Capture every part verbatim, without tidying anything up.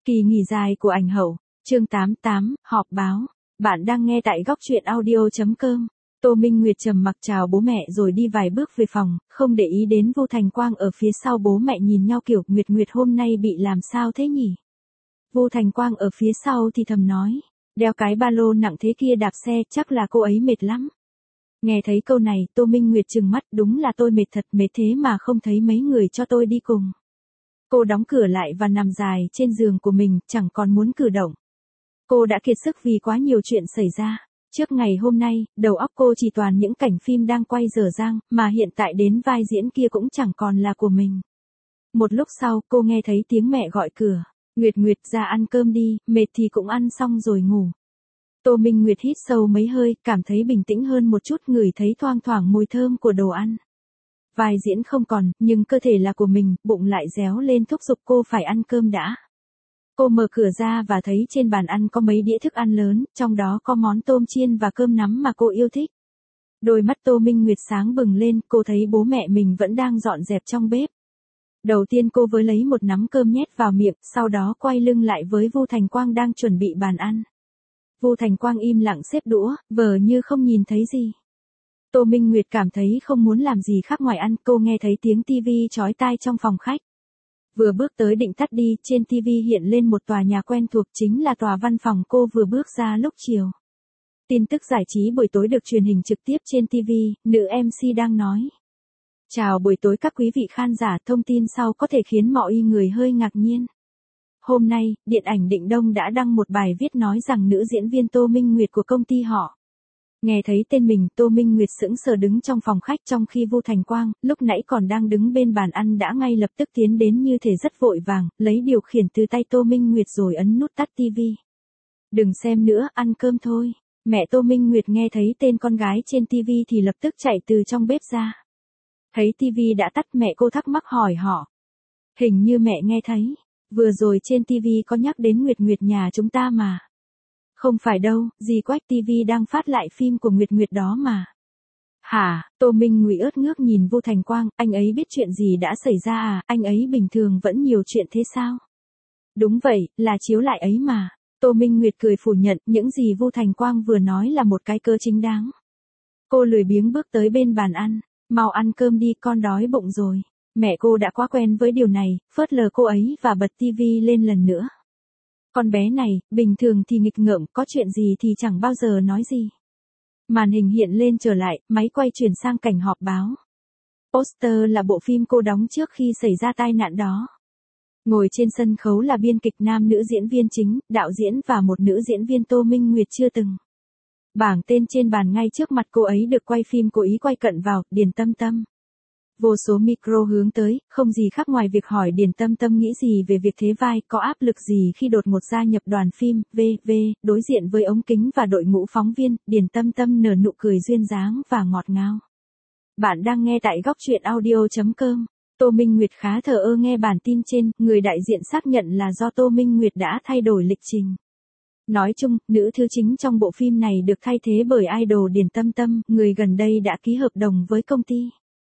Kỳ nghỉ dài của ảnh hậu, chương tám mươi tám, họp báo. Bạn đang nghe tại góc truyện audio chấm com. Tô Minh Nguyệt trầm mặc chào bố mẹ rồi đi vài bước về phòng, không để ý đến Vu Thành Quang ở phía sau. Bố mẹ nhìn nhau kiểu, Nguyệt Nguyệt hôm nay bị làm sao thế nhỉ? Vu Thành Quang ở phía sau thì thầm nói, đeo cái ba lô nặng thế kia đạp xe, chắc là cô ấy mệt lắm. Nghe thấy câu này, Tô Minh Nguyệt trừng mắt, đúng là tôi mệt thật, mệt thế mà không thấy mấy người cho tôi đi cùng. Cô đóng cửa lại và nằm dài trên giường của mình, chẳng còn muốn cử động. Cô đã kiệt sức vì quá nhiều chuyện xảy ra. Trước ngày hôm nay, đầu óc cô chỉ toàn những cảnh phim đang quay dở dang, mà hiện tại đến vai diễn kia cũng chẳng còn là của mình. Một lúc sau, cô nghe thấy tiếng mẹ gọi cửa. Nguyệt Nguyệt ra ăn cơm đi, mệt thì cũng ăn xong rồi ngủ. Tô Minh Nguyệt hít sâu mấy hơi, cảm thấy bình tĩnh hơn một chút, ngửi thấy thoang thoảng mùi thơm của đồ ăn. Vai diễn không còn, nhưng cơ thể là của mình, bụng lại réo lên thúc giục cô phải ăn cơm đã. Cô mở cửa ra và thấy trên bàn ăn có mấy đĩa thức ăn lớn, trong đó có món tôm chiên và cơm nắm mà cô yêu thích. Đôi mắt Tô Minh Nguyệt sáng bừng lên, cô thấy bố mẹ mình vẫn đang dọn dẹp trong bếp. Đầu tiên cô với lấy một nắm cơm nhét vào miệng, sau đó quay lưng lại với Vu Thành Quang đang chuẩn bị bàn ăn. Vu Thành Quang im lặng xếp đũa, vờ như không nhìn thấy gì. Tô Minh Nguyệt cảm thấy không muốn làm gì khác ngoài ăn, cô nghe thấy tiếng tivi chói tai trong phòng khách. Vừa bước tới định tắt đi, trên tivi hiện lên một tòa nhà quen thuộc, chính là tòa văn phòng cô vừa bước ra lúc chiều. Tin tức giải trí buổi tối được truyền hình trực tiếp trên tivi, nữ em xê đang nói. Chào buổi tối các quý vị khán giả, thông tin sau có thể khiến mọi người hơi ngạc nhiên. Hôm nay, Điện ảnh Định Đông đã đăng một bài viết nói rằng nữ diễn viên Tô Minh Nguyệt của công ty họ. Nghe thấy tên mình, Tô Minh Nguyệt sững sờ đứng trong phòng khách, trong khi Vu Thành Quang, lúc nãy còn đang đứng bên bàn ăn, đã ngay lập tức tiến đến như thể rất vội vàng, lấy điều khiển từ tay Tô Minh Nguyệt rồi ấn nút tắt tivi. Đừng xem nữa, ăn cơm thôi. Mẹ Tô Minh Nguyệt nghe thấy tên con gái trên tivi thì lập tức chạy từ trong bếp ra. Thấy tivi đã tắt, mẹ cô thắc mắc hỏi họ. Hình như mẹ nghe thấy, vừa rồi trên tivi có nhắc đến Nguyệt Nguyệt nhà chúng ta mà. Không phải đâu, dì Quách tivi đang phát lại phim của Nguyệt Nguyệt đó mà. Hả? Tô Minh Nguyệt ớt ngước nhìn Vu Thành Quang, anh ấy biết chuyện gì đã xảy ra à, anh ấy bình thường vẫn nhiều chuyện thế sao? Đúng vậy, là chiếu lại ấy mà. Tô Minh Nguyệt cười phủ nhận, những gì Vu Thành Quang vừa nói là một cái cớ chính đáng. Cô lười biếng bước tới bên bàn ăn, mau ăn cơm đi, con đói bụng rồi. Mẹ cô đã quá quen với điều này, phớt lờ cô ấy và bật tivi lên lần nữa. Con bé này, bình thường thì nghịch ngợm, có chuyện gì thì chẳng bao giờ nói gì. Màn hình hiện lên trở lại, máy quay chuyển sang cảnh họp báo. Poster là bộ phim cô đóng trước khi xảy ra tai nạn đó. Ngồi trên sân khấu là biên kịch nam nữ diễn viên chính, đạo diễn và một nữ diễn viên Tô Minh Nguyệt chưa từng. Bảng tên trên bàn ngay trước mặt cô ấy được quay phim cố ý quay cận vào, Điền Tâm Tâm. Vô số micro hướng tới, không gì khác ngoài việc hỏi Điền Tâm Tâm nghĩ gì về việc thế vai, có áp lực gì khi đột ngột gia nhập đoàn phim, vân vân đối diện với ống kính và đội ngũ phóng viên, Điền Tâm Tâm nở nụ cười duyên dáng và ngọt ngào. Bạn đang nghe tại góc truyện audio chấm com. Tô Minh Nguyệt khá thờ ơ nghe bản tin trên, người đại diện xác nhận là do Tô Minh Nguyệt đã thay đổi lịch trình. Nói chung, nữ thứ chính trong bộ phim này được thay thế bởi idol Điền Tâm Tâm, người gần đây đã ký hợp đồng với công ty.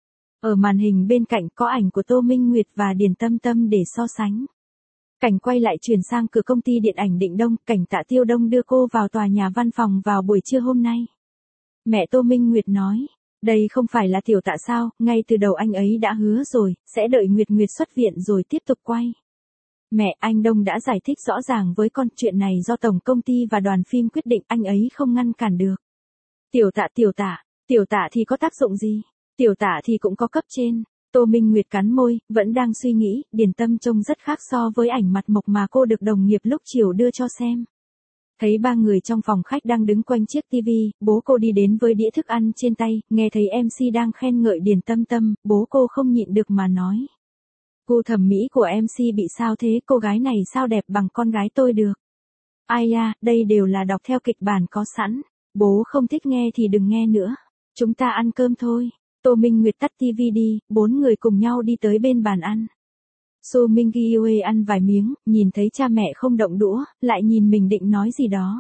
Ở màn hình bên cạnh có ảnh của Tô Minh Nguyệt và Điền Tâm Tâm để so sánh. Cảnh quay lại chuyển sang cửa công ty Điện ảnh Định Đông, cảnh Tạ Tiêu Đông đưa cô vào tòa nhà văn phòng vào buổi trưa hôm nay. Mẹ Tô Minh Nguyệt nói, đây không phải là Tiểu Tạ sao, ngay từ đầu anh ấy đã hứa rồi, sẽ đợi Nguyệt Nguyệt xuất viện rồi tiếp tục quay. Mẹ, anh Đông đã giải thích rõ ràng với con, chuyện này do tổng công ty và đoàn phim quyết định, anh ấy không ngăn cản được. Tiểu Tạ Tiểu Tạ, Tiểu Tạ thì có tác dụng gì? Tiểu Tạ thì cũng có cấp trên. Tô Minh Nguyệt cắn môi, vẫn đang suy nghĩ, Điền Tâm trông rất khác so với ảnh mặt mộc mà cô được đồng nghiệp lúc chiều đưa cho xem. Thấy ba người trong phòng khách đang đứng quanh chiếc tivi, bố cô đi đến với đĩa thức ăn trên tay, nghe thấy em xê đang khen ngợi Điền Tâm Tâm, bố cô không nhịn được mà nói. Gu thẩm mỹ của em xê bị sao thế, cô gái này sao đẹp bằng con gái tôi được. Ai à, đây đều là đọc theo kịch bản có sẵn, bố không thích nghe thì đừng nghe nữa. Chúng ta ăn cơm thôi. Tô Minh Nguyệt tắt tivi đi, bốn người cùng nhau đi tới bên bàn ăn. Su Minh Gye ăn vài miếng, nhìn thấy cha mẹ không động đũa, lại nhìn mình định nói gì đó.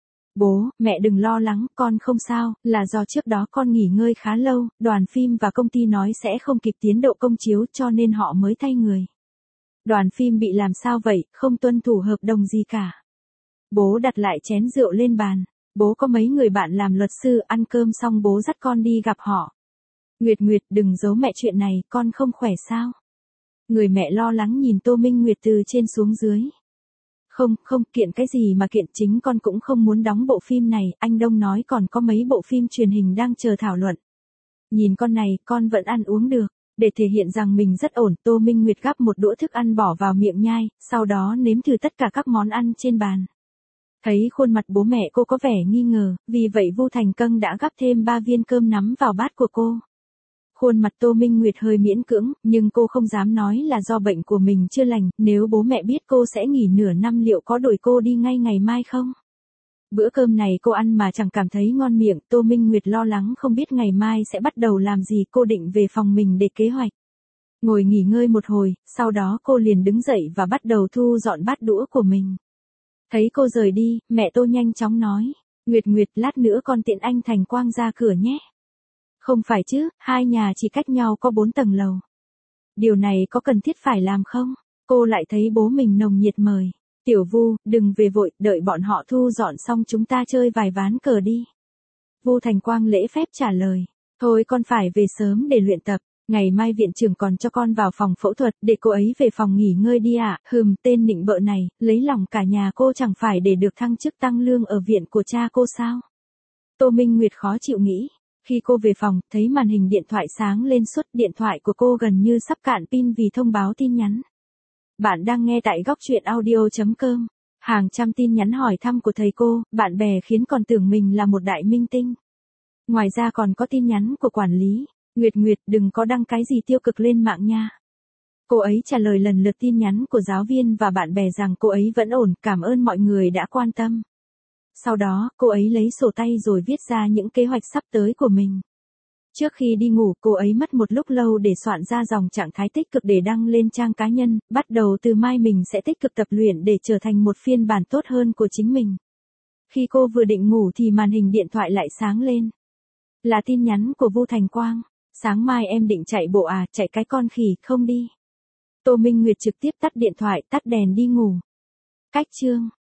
Bố, mẹ đừng lo lắng, con không sao, là do trước đó con nghỉ ngơi khá lâu, đoàn phim và công ty nói sẽ không kịp tiến độ công chiếu cho nên họ mới thay người. Đoàn phim bị làm sao vậy, không tuân thủ hợp đồng gì cả. Bố đặt lại chén rượu lên bàn. Bố có mấy người bạn làm luật sư, ăn cơm xong bố dắt con đi gặp họ. Nguyệt Nguyệt, đừng giấu mẹ chuyện này, con không khỏe sao? Người mẹ lo lắng nhìn Tô Minh Nguyệt từ trên xuống dưới. Không, không, kiện cái gì mà kiện, chính con cũng không muốn đóng bộ phim này, anh Đông nói còn có mấy bộ phim truyền hình đang chờ thảo luận. Nhìn con này, con vẫn ăn uống được. Để thể hiện rằng mình rất ổn, Tô Minh Nguyệt gắp một đũa thức ăn bỏ vào miệng nhai, sau đó nếm thử tất cả các món ăn trên bàn. Thấy khuôn mặt bố mẹ cô có vẻ nghi ngờ, vì vậy Vu Thành Cân đã gắp thêm ba viên cơm nắm vào bát của cô. Khuôn mặt Tô Minh Nguyệt hơi miễn cưỡng, nhưng cô không dám nói là do bệnh của mình chưa lành, nếu bố mẹ biết cô sẽ nghỉ nửa năm liệu có đuổi cô đi ngay ngày mai không? Bữa cơm này cô ăn mà chẳng cảm thấy ngon miệng, Tô Minh Nguyệt lo lắng không biết ngày mai sẽ bắt đầu làm gì, cô định về phòng mình để kế hoạch. Ngồi nghỉ ngơi một hồi, sau đó cô liền đứng dậy và bắt đầu thu dọn bát đũa của mình. Thấy cô rời đi, mẹ Tô nhanh chóng nói, Nguyệt Nguyệt, lát nữa con tiện anh Thành Quang ra cửa nhé. Không phải chứ, hai nhà chỉ cách nhau có bốn tầng lầu. Điều này có cần thiết phải làm không? Cô lại thấy bố mình nồng nhiệt mời. Tiểu Vu, đừng về vội, đợi bọn họ thu dọn xong chúng ta chơi vài ván cờ đi. Vu Thành Quang lễ phép trả lời. Thôi con phải về sớm để luyện tập. Ngày mai viện trưởng còn cho con vào phòng phẫu thuật, để cô ấy về phòng nghỉ ngơi đi ạ. À? Hừm, tên nịnh bợ này, lấy lòng cả nhà cô chẳng phải để được thăng chức tăng lương ở viện của cha cô sao? Tô Minh Nguyệt khó chịu nghĩ. Khi cô về phòng, thấy màn hình điện thoại sáng lên suốt, điện thoại của cô gần như sắp cạn pin vì thông báo tin nhắn. Bạn đang nghe tại góc truyện audio chấm com. Hàng trăm tin nhắn hỏi thăm của thầy cô, bạn bè khiến còn tưởng mình là một đại minh tinh. Ngoài ra còn có tin nhắn của quản lý. Nguyệt Nguyệt, đừng có đăng cái gì tiêu cực lên mạng nha. Cô ấy trả lời lần lượt tin nhắn của giáo viên và bạn bè rằng cô ấy vẫn ổn, cảm ơn mọi người đã quan tâm. Sau đó, cô ấy lấy sổ tay rồi viết ra những kế hoạch sắp tới của mình. Trước khi đi ngủ, cô ấy mất một lúc lâu để soạn ra dòng trạng thái tích cực để đăng lên trang cá nhân, bắt đầu từ mai mình sẽ tích cực tập luyện để trở thành một phiên bản tốt hơn của chính mình. Khi cô vừa định ngủ thì màn hình điện thoại lại sáng lên. Là tin nhắn của Vu Thành Quang. Sáng mai em định chạy bộ à, chạy cái con khỉ, không đi. Tô Minh Nguyệt trực tiếp tắt điện thoại, tắt đèn đi ngủ. Cách chương